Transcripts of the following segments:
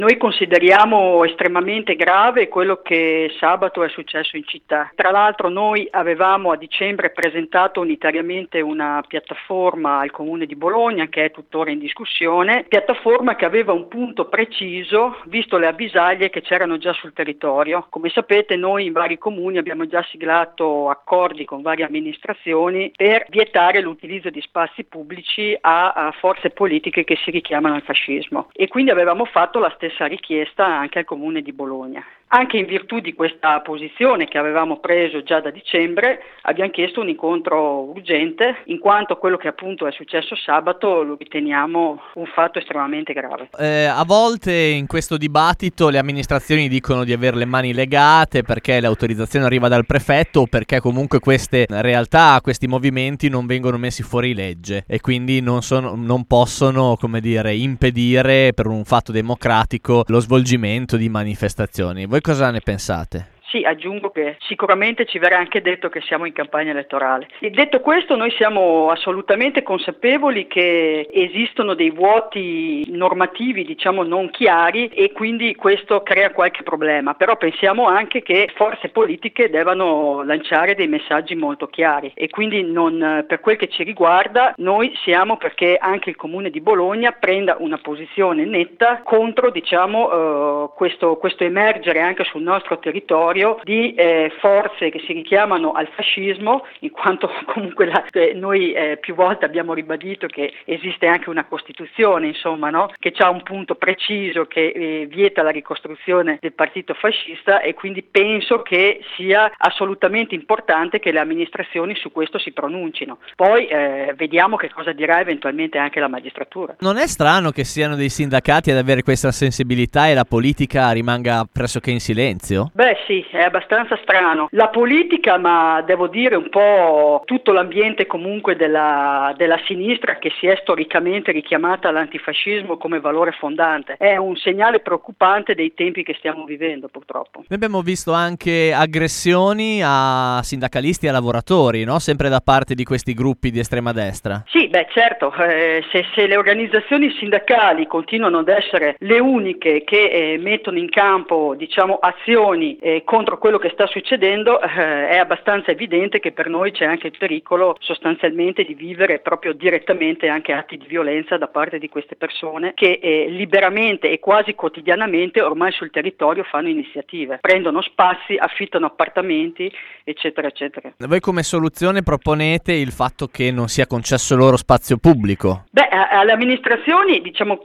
Noi consideriamo estremamente grave quello che sabato è successo in città. Tra l'altro noi avevamo a dicembre presentato unitariamente una piattaforma al Comune di Bologna, che è tuttora in discussione, piattaforma che aveva un punto preciso, visto le avvisaglie che c'erano già sul territorio. Come sapete, noi in vari comuni abbiamo già siglato accordi con varie amministrazioni per vietare l'utilizzo di spazi pubblici a forze politiche che si richiamano al fascismo, e quindi avevamo fatto la stessa richiesta anche al Comune di Bologna. Anche in virtù di questa posizione che avevamo preso già da dicembre, abbiamo chiesto un incontro urgente, in quanto quello che appunto è successo sabato lo riteniamo un fatto estremamente grave. A volte in questo dibattito le amministrazioni dicono di avere le mani legate perché l'autorizzazione arriva dal prefetto o perché comunque queste realtà, questi movimenti non vengono messi fuori legge e quindi non possono, come dire, impedire per un fatto democratico lo svolgimento di manifestazioni. Voi cosa ne pensate? Sì, aggiungo che sicuramente ci verrà anche detto che siamo in campagna elettorale. E detto questo, noi siamo assolutamente consapevoli che esistono dei vuoti normativi, diciamo, non chiari, e quindi questo crea qualche problema. Però pensiamo anche che forze politiche devono lanciare dei messaggi molto chiari, e quindi per quel che ci riguarda noi siamo perché anche il Comune di Bologna prenda una posizione netta contro, diciamo, questo emergere anche sul nostro territorio di forze che si richiamano al fascismo, in quanto comunque noi più volte abbiamo ribadito che esiste anche una Costituzione, insomma, no? Che ha un punto preciso che vieta la ricostruzione del partito fascista, e quindi penso che sia assolutamente importante che le amministrazioni su questo si pronuncino. Poi vediamo che cosa dirà eventualmente anche la magistratura. Non è strano che siano dei sindacati ad avere questa sensibilità e la politica rimanga pressoché in silenzio? Beh sì, è abbastanza strano. La politica, ma devo dire un po' tutto l'ambiente comunque della sinistra, che si è storicamente richiamata all'antifascismo come valore fondante, è un segnale preoccupante dei tempi che stiamo vivendo, purtroppo. Noi abbiamo visto anche aggressioni a sindacalisti e a lavoratori, no? Sempre da parte di questi gruppi di estrema destra. Sì, beh certo, se le organizzazioni sindacali continuano ad essere le uniche che mettono in campo, diciamo, azioni contro quello che sta succedendo, è abbastanza evidente che per noi c'è anche il pericolo sostanzialmente di vivere proprio direttamente anche atti di violenza da parte di queste persone che liberamente e quasi quotidianamente ormai sul territorio fanno iniziative, prendono spazi, affittano appartamenti, eccetera eccetera. Voi come soluzione proponete il fatto che non sia concesso loro spazio pubblico? Beh, alle amministrazioni, diciamo,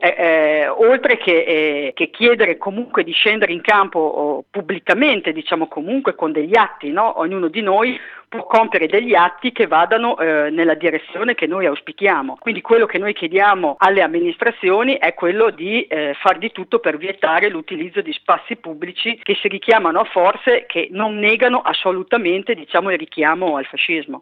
oltre che chiedere comunque di scendere in campo pubblicamente, diciamo, comunque con degli atti, no? Ognuno di noi può compiere degli atti che vadano nella direzione che noi auspichiamo. Quindi quello che noi chiediamo alle amministrazioni è quello di far di tutto per vietare l'utilizzo di spazi pubblici che si richiamano a forze che non negano assolutamente, diciamo, il richiamo al fascismo.